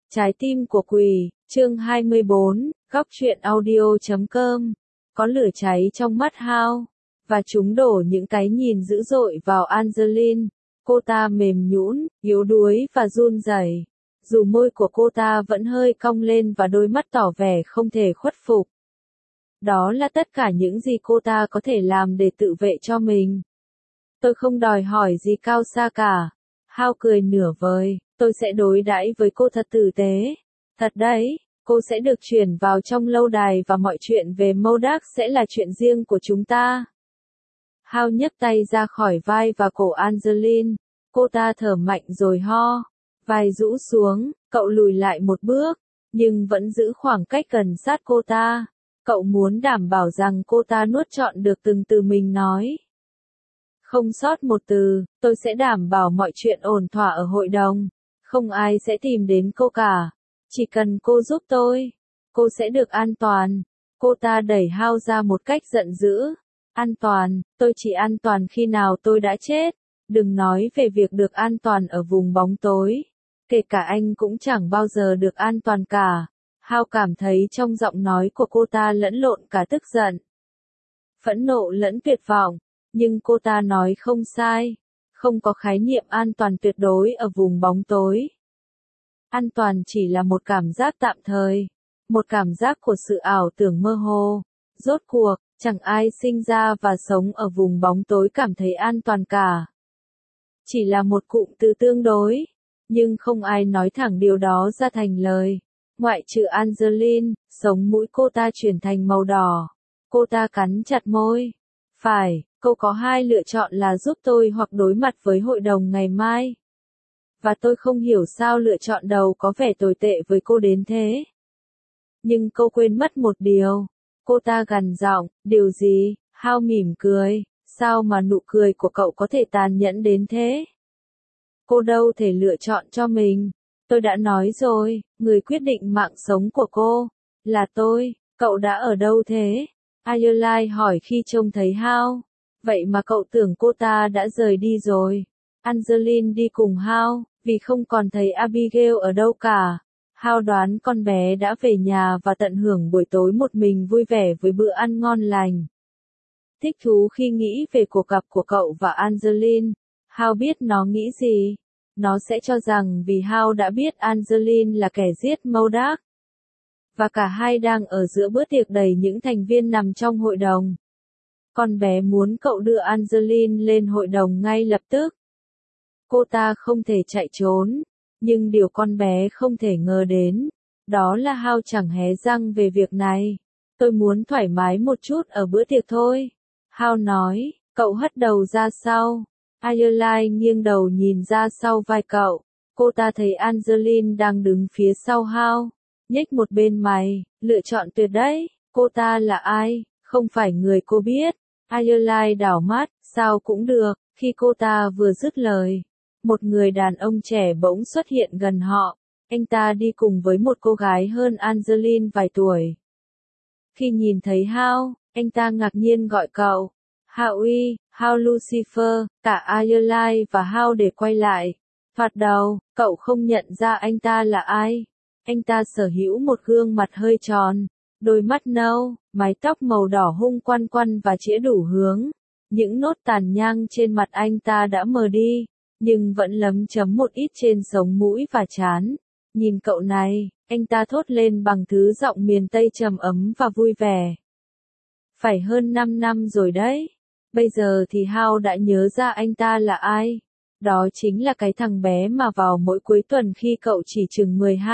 Trái tim của quỷ, chương 24, góc truyện audio.com. Có lửa cháy trong mắt Hao, và chúng đổ những cái nhìn dữ dội vào Angeline. Cô ta mềm nhũn, yếu đuối và run rẩy. Dù môi của cô ta vẫn hơi cong lên và đôi mắt tỏ vẻ không thể khuất phục. Đó là tất cả những gì cô ta có thể làm để tự vệ cho mình. Tôi không đòi hỏi gì cao xa cả. Hao cười nửa vời, tôi sẽ đối đãi với cô thật tử tế. Thật đấy, cô sẽ được chuyển vào trong lâu đài và mọi chuyện về Modak sẽ là chuyện riêng của chúng ta. Hao nhấc tay ra khỏi vai và cổ Angeline. Cô ta thở mạnh rồi ho. Vai rũ xuống, cậu lùi lại một bước, nhưng vẫn giữ khoảng cách gần sát cô ta. Cậu muốn đảm bảo rằng cô ta nuốt trọn được từng từ mình nói. Không sót một từ, tôi sẽ đảm bảo mọi chuyện ổn thỏa ở hội đồng. Không ai sẽ tìm đến cô cả. Chỉ cần cô giúp tôi, cô sẽ được an toàn. Cô ta đẩy Hao ra một cách giận dữ. An toàn, tôi chỉ an toàn khi nào tôi đã chết. Đừng nói về việc được an toàn ở vùng bóng tối. Kể cả anh cũng chẳng bao giờ được an toàn cả. Hao cảm thấy trong giọng nói của cô ta lẫn lộn cả tức giận, phẫn nộ lẫn tuyệt vọng. Nhưng cô ta nói không sai. Không có khái niệm an toàn tuyệt đối ở vùng bóng tối. An toàn chỉ là một cảm giác tạm thời. Một cảm giác của sự ảo tưởng mơ hồ. Rốt cuộc, chẳng ai sinh ra và sống ở vùng bóng tối cảm thấy an toàn cả. Chỉ là một cụm từ tương đối. Nhưng không ai nói thẳng điều đó ra thành lời. Ngoại trừ Angeline, sống mũi cô ta chuyển thành màu đỏ. Cô ta cắn chặt môi. Phải, cô có hai lựa chọn là giúp tôi hoặc đối mặt với hội đồng ngày mai. Và tôi không hiểu sao lựa chọn đầu có vẻ tồi tệ với cô đến thế. Nhưng cô quên mất một điều. Cô ta gằn giọng, điều gì? Hao mỉm cười, sao mà nụ cười của cậu có thể tàn nhẫn đến thế? Cô đâu thể lựa chọn cho mình. Tôi đã nói rồi, người quyết định mạng sống của cô là tôi. Cậu đã ở đâu thế? Ayerline hỏi khi trông thấy Hao. Vậy mà cậu tưởng cô ta đã rời đi rồi. Angeline đi cùng Hao, vì không còn thấy Abigail ở đâu cả. Hao đoán con bé đã về nhà và tận hưởng buổi tối một mình vui vẻ với bữa ăn ngon lành. Thích thú khi nghĩ về cuộc gặp của cậu và Angeline. Hao biết nó nghĩ gì. Nó sẽ cho rằng vì Hao đã biết Angeline là kẻ giết Modak. Và cả hai đang ở giữa bữa tiệc đầy những thành viên nằm trong hội đồng. Con bé muốn cậu đưa Angeline lên hội đồng ngay lập tức. Cô ta không thể chạy trốn. Nhưng điều con bé không thể ngờ đến, đó là Hao chẳng hé răng về việc này. Tôi muốn thoải mái một chút ở bữa tiệc thôi. Hao nói, cậu hất đầu ra sau. Ayerline nghiêng đầu nhìn ra sau vai cậu. Cô ta thấy Angeline đang đứng phía sau Hao. Nhếch một bên mày, lựa chọn tuyệt đấy. Cô ta là ai? Không phải người cô biết. Ayerline đảo mắt, sao cũng được. Khi cô ta vừa dứt lời, một người đàn ông trẻ bỗng xuất hiện gần họ. Anh ta đi cùng với một cô gái hơn Angeline vài tuổi. Khi nhìn thấy Hao, anh ta ngạc nhiên gọi cậu. Howie, Hao Lucifer, cả Ayerline và Hao để quay lại. Thoạt đầu, cậu không nhận ra anh ta là ai. Anh ta sở hữu một gương mặt hơi tròn, đôi mắt nâu, mái tóc màu đỏ hung quăn quăn và chĩa đủ hướng. Những nốt tàn nhang trên mặt anh ta đã mờ đi, nhưng vẫn lấm chấm một ít trên sống mũi và trán. Nhìn cậu này, anh ta thốt lên bằng thứ giọng miền Tây trầm ấm và vui vẻ. Phải hơn 5 năm rồi đấy. Bây giờ thì Hao đã nhớ ra anh ta là ai. Đó chính là cái thằng bé mà vào mỗi cuối tuần khi cậu chỉ chừng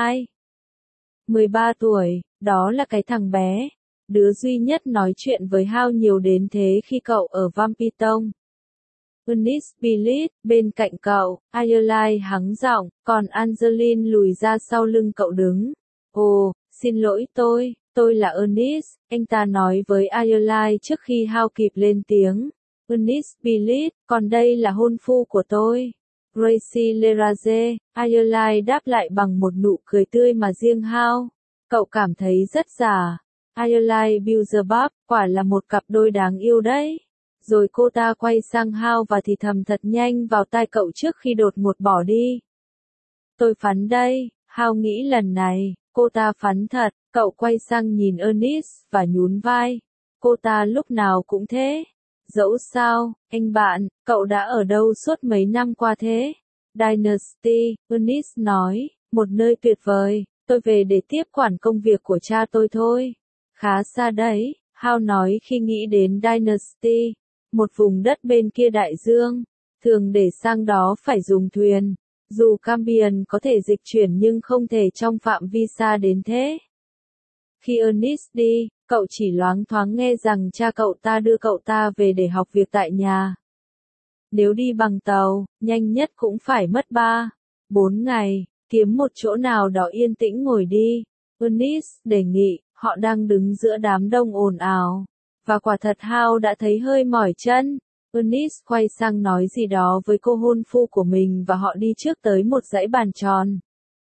13 tuổi, đó là cái thằng bé. Đứa duy nhất nói chuyện với Hao nhiều đến thế khi cậu ở Vampitong. Eunice Billit, bên cạnh cậu, Ayerline hắng giọng, còn Angeline lùi ra sau lưng cậu đứng. Ồ, xin lỗi tôi là Eunice, anh ta nói với Ayerline trước khi Hao kịp lên tiếng. Eunice Billit, còn đây là hôn phu của tôi. Gracie Leraze, Ayerline đáp lại bằng một nụ cười tươi mà riêng Hao. Cậu cảm thấy rất già. Ayerline Beelzebub, quả là một cặp đôi đáng yêu đấy. Rồi cô ta quay sang Hao và thì thầm thật nhanh vào tai cậu trước khi đột ngột bỏ đi. Tôi phán đây, Hao nghĩ lần này, cô ta phắn thật, cậu quay sang nhìn Ernest và nhún vai. Cô ta lúc nào cũng thế. Dẫu sao, anh bạn, cậu đã ở đâu suốt mấy năm qua thế? Dynasty, Ernest nói, một nơi tuyệt vời, tôi về để tiếp quản công việc của cha tôi thôi. Khá xa đấy, Hao nói khi nghĩ đến Dynasty, một vùng đất bên kia đại dương. Thường để sang đó phải dùng thuyền. Dù Cambion có thể dịch chuyển nhưng không thể trong phạm vi xa đến thế. Khi Ernest đi, cậu chỉ loáng thoáng nghe rằng cha cậu ta đưa cậu ta về để học việc tại nhà. Nếu đi bằng tàu, nhanh nhất cũng phải mất 3-4 ngày, kiếm một chỗ nào đó yên tĩnh ngồi đi. Ernest đề nghị, họ đang đứng giữa đám đông ồn ào. Và quả thật Hao đã thấy hơi mỏi chân. Ernest quay sang nói gì đó với cô hôn phu của mình và họ đi trước tới một dãy bàn tròn.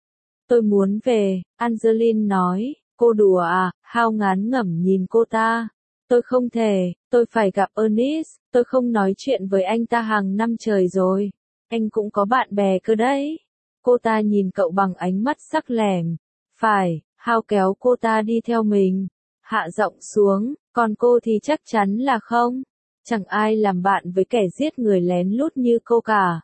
Tôi muốn về, Angeline nói. Cô đùa à? Hao ngán ngẩm nhìn cô ta. Tôi không thể, tôi phải gặp Ernest, tôi không nói chuyện với anh ta hàng năm trời rồi. Anh cũng có bạn bè cơ đấy. Cô ta nhìn cậu bằng ánh mắt sắc lẻm. Phải, Hao kéo cô ta đi theo mình. Hạ giọng xuống, còn cô thì chắc chắn là không. Chẳng ai làm bạn với kẻ giết người lén lút như cô cả.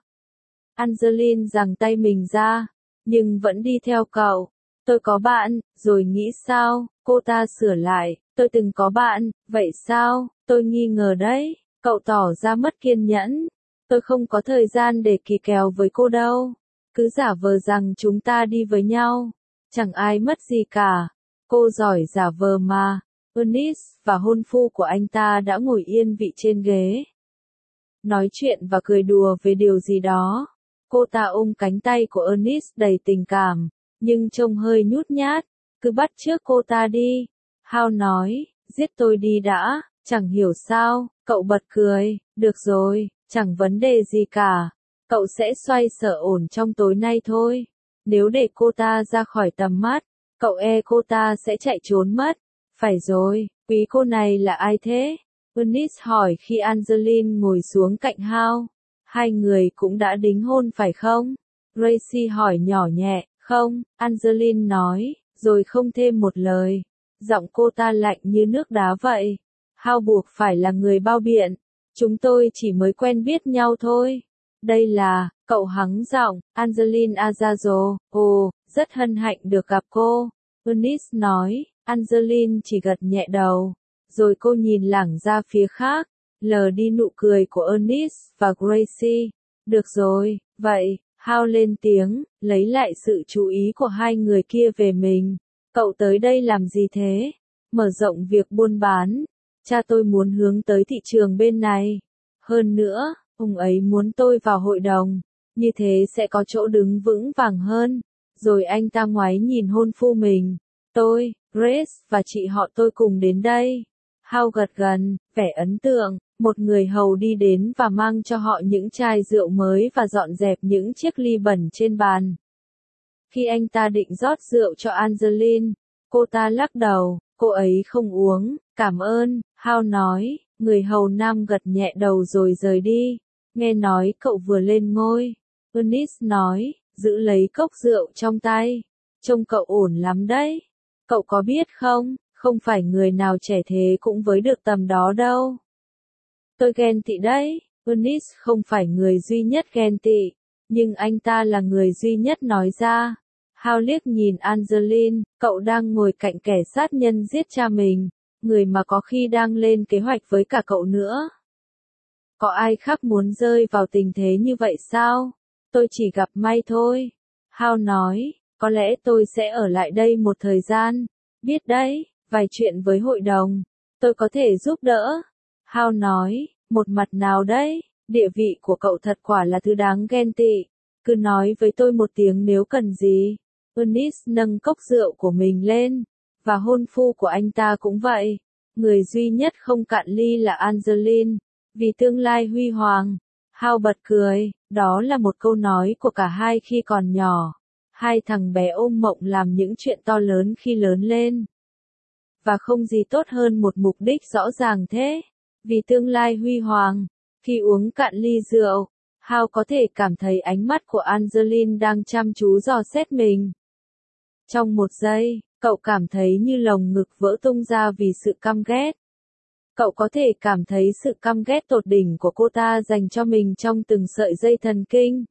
Angeline giằng tay mình ra, nhưng vẫn đi theo cậu. Tôi có bạn, rồi nghĩ sao? Cô ta sửa lại, tôi từng có bạn, vậy sao? Tôi nghi ngờ đấy. Cậu tỏ ra mất kiên nhẫn. Tôi không có thời gian để kỳ kèo với cô đâu. Cứ giả vờ rằng chúng ta đi với nhau. Chẳng ai mất gì cả. Cô giỏi giả vờ mà. Ernest và hôn phu của anh ta đã ngồi yên vị trên ghế. Nói chuyện và cười đùa về điều gì đó. Cô ta ôm cánh tay của Ernest đầy tình cảm, nhưng trông hơi nhút nhát. Cứ bắt chước cô ta đi. Hao nói, giết tôi đi đã, chẳng hiểu sao, cậu bật cười, được rồi, chẳng vấn đề gì cả. Cậu sẽ xoay sở ổn trong tối nay thôi. Nếu để cô ta ra khỏi tầm mắt, cậu cô ta sẽ chạy trốn mất. Phải rồi, quý cô này là ai thế? Ernest hỏi khi Angeline ngồi xuống cạnh Hao. Hai người cũng đã đính hôn phải không? Gracie hỏi nhỏ nhẹ. Không, Angeline nói, rồi không thêm một lời. Giọng cô ta lạnh như nước đá vậy. Hao buộc phải là người bao biện. Chúng tôi chỉ mới quen biết nhau thôi. Đây là, cậu hắng giọng, Angeline Azazo. Ồ, rất hân hạnh được gặp cô. Ernest nói, Angeline chỉ gật nhẹ đầu. Rồi cô nhìn lảng ra phía khác, lờ đi nụ cười của Ernest và Gracie. Được rồi, vậy. Hao lên tiếng, lấy lại sự chú ý của hai người kia về mình. Cậu tới đây làm gì thế? Mở rộng việc buôn bán. Cha tôi muốn hướng tới thị trường bên này. Hơn nữa, ông ấy muốn tôi vào hội đồng. Như thế sẽ có chỗ đứng vững vàng hơn. Rồi anh ta ngoái nhìn hôn phu mình. Tôi, Grace và chị họ tôi cùng đến đây. Hao gật gần, vẻ ấn tượng. Một người hầu đi đến và mang cho họ những chai rượu mới và dọn dẹp những chiếc ly bẩn trên bàn. Khi anh ta định rót rượu cho Angeline, cô ta lắc đầu, cô ấy không uống, cảm ơn, Hao nói, người hầu nam gật nhẹ đầu rồi rời đi. Nghe nói cậu vừa lên ngôi. Ernest nói, giữ lấy cốc rượu trong tay. Trông cậu ổn lắm đấy. Cậu có biết không, không phải người nào trẻ thế cũng với được tầm đó đâu. Tôi ghen tị đấy. Ernest không phải người duy nhất ghen tị, nhưng anh ta là người duy nhất nói ra. Hao liếc nhìn Angeline, cậu đang ngồi cạnh kẻ sát nhân giết cha mình, người mà có khi đang lên kế hoạch với cả cậu nữa. Có ai khác muốn rơi vào tình thế như vậy sao? Tôi chỉ gặp may thôi. Hao nói, có lẽ tôi sẽ ở lại đây một thời gian. Biết đấy, vài chuyện với hội đồng, tôi có thể giúp đỡ. Hao nói, một mặt nào đấy, địa vị của cậu thật quả là thứ đáng ghen tị. Cứ nói với tôi một tiếng nếu cần gì. Ernest nâng cốc rượu của mình lên, và hôn phu của anh ta cũng vậy. Người duy nhất không cạn ly là Angeline, vì tương lai huy hoàng. Hao bật cười, đó là một câu nói của cả hai khi còn nhỏ. Hai thằng bé ôm mộng làm những chuyện to lớn khi lớn lên. Và không gì tốt hơn một mục đích rõ ràng thế. Vì tương lai huy hoàng. Khi uống cạn ly rượu, Hao có thể cảm thấy ánh mắt của Angeline đang chăm chú dò xét mình. Trong một giây, cậu cảm thấy như lồng ngực vỡ tung ra vì sự căm ghét. Cậu có thể cảm thấy sự căm ghét tột đỉnh của cô ta dành cho mình trong từng sợi dây thần kinh.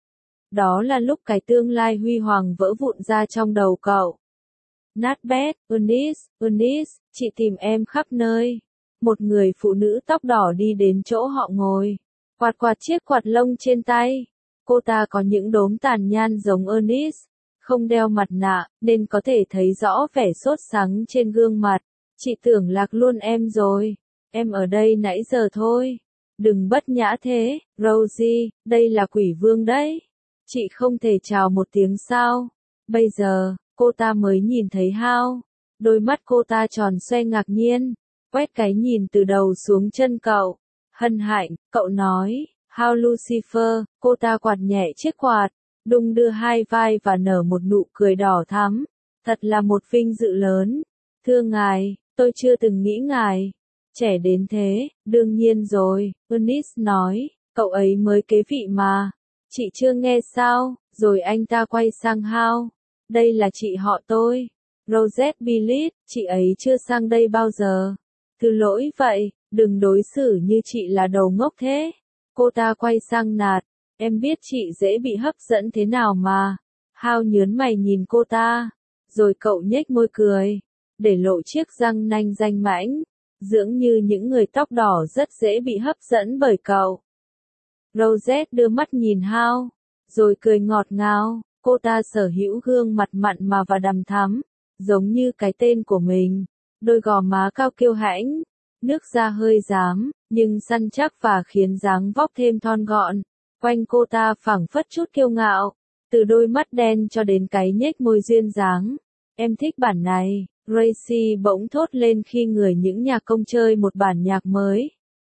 Đó là lúc cái tương lai huy hoàng vỡ vụn ra trong đầu cậu. Nát bét, Eunice, chị tìm em khắp nơi. Một người phụ nữ tóc đỏ đi đến chỗ họ ngồi, quạt quạt chiếc quạt lông trên tay. Cô ta có những đốm tàn nhang giống Eunice, không đeo mặt nạ, nên có thể thấy rõ vẻ sốt sắng trên gương mặt. Chị tưởng lạc luôn em rồi. Em ở đây nãy giờ thôi. Đừng bất nhã thế, Rosie, đây là quỷ vương đấy. Chị không thể chào một tiếng sao? Bây giờ, cô ta mới nhìn thấy Hao. Đôi mắt cô ta tròn xoe ngạc nhiên, quét cái nhìn từ đầu xuống chân cậu. Hân hạnh, cậu nói, Hao Lucifer, cô ta quạt nhẹ chiếc quạt, đung đưa hai vai và nở một nụ cười đỏ thắm. Thật là một vinh dự lớn. Thưa ngài, tôi chưa từng nghĩ ngài trẻ đến thế. Đương nhiên rồi, Eunice nói, cậu ấy mới kế vị mà. Chị chưa nghe sao? Rồi anh ta quay sang Hao. Đây là chị họ tôi, Rosette Billit, chị ấy chưa sang đây bao giờ. Thứ lỗi vậy, đừng đối xử như chị là đầu ngốc thế. Cô ta quay sang Nạt, em biết chị dễ bị hấp dẫn thế nào mà. Hao nhớn mày nhìn cô ta, rồi cậu nhếch môi cười, để lộ chiếc răng nanh danh mãnh, dường như những người tóc đỏ rất dễ bị hấp dẫn bởi cậu. Rosette đưa mắt nhìn Hao, rồi cười ngọt ngào. Cô ta sở hữu gương mặt mặn mà và đằm thắm, giống như cái tên của mình. Đôi gò má cao kiêu hãnh, nước da hơi rám, nhưng săn chắc và khiến dáng vóc thêm thon gọn. Quanh cô ta phảng phất chút kiêu ngạo, từ đôi mắt đen cho đến cái nhếch môi duyên dáng. Em thích bản này, Gracie bỗng thốt lên khi người những nhạc công chơi một bản nhạc mới.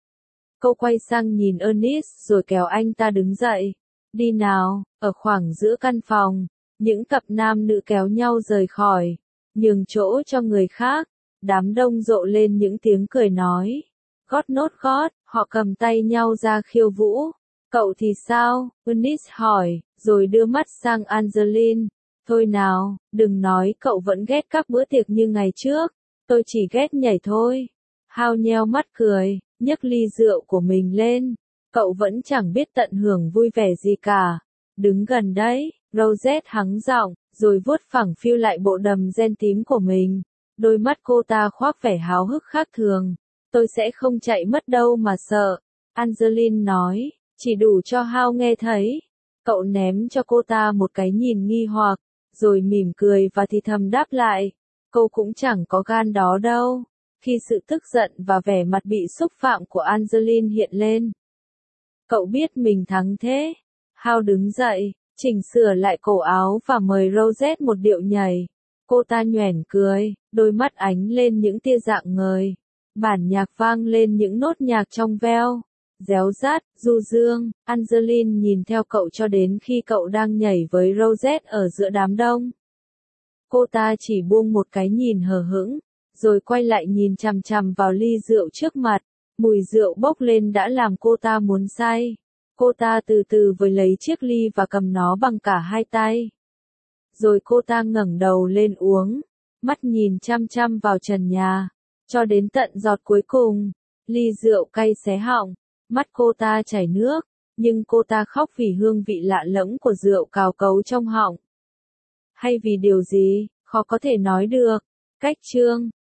Cô quay sang nhìn Eunice rồi kéo anh ta đứng dậy. Đi nào. Ở khoảng giữa căn phòng, những cặp nam nữ kéo nhau rời khỏi, nhường chỗ cho người khác. Đám đông rộ lên những tiếng cười nói. Gót nốt gót, họ cầm tay nhau ra khiêu vũ. Cậu thì sao? Eunice hỏi, rồi đưa mắt sang Angeline. Thôi nào, đừng nói cậu vẫn ghét các bữa tiệc như ngày trước. Tôi chỉ ghét nhảy thôi. Hao nheo mắt cười, nhấc ly rượu của mình lên. Cậu vẫn chẳng biết tận hưởng vui vẻ gì cả. Đứng gần đấy, Rosette hắng giọng, rồi vuốt phẳng phiu lại bộ đầm ren tím của mình. Đôi mắt cô ta khoác vẻ háo hức khác thường. Tôi sẽ không chạy mất đâu mà sợ. Angeline nói, chỉ đủ cho Hao nghe thấy. Cậu ném cho cô ta một cái nhìn nghi hoặc, rồi mỉm cười và thì thầm đáp lại. Cô cũng chẳng có gan đó đâu. Khi sự tức giận và vẻ mặt bị xúc phạm của Angeline hiện lên. Cậu biết mình thắng thế. Hao đứng dậy, chỉnh sửa lại cổ áo và mời Rosette một điệu nhảy. Cô ta nhoẻn cười, đôi mắt ánh lên những tia rạng ngời. Bản nhạc vang lên những nốt nhạc trong veo, réo rát, du dương. Angeline nhìn theo cậu cho đến khi cậu đang nhảy với Rosette ở giữa đám đông. Cô ta chỉ buông một cái nhìn hờ hững, rồi quay lại nhìn chằm chằm vào ly rượu trước mặt. Mùi rượu bốc lên đã làm cô ta muốn say. Cô ta từ từ với lấy chiếc ly và cầm nó bằng cả hai tay. Rồi cô ta ngẩng đầu lên uống, mắt nhìn chăm chăm vào trần nhà, cho đến tận giọt cuối cùng. Ly rượu cay xé họng, mắt cô ta chảy nước, nhưng cô ta khóc vì hương vị lạ lẫm của rượu cào cấu trong họng. Hay vì điều gì, khó có thể nói được. Cách chương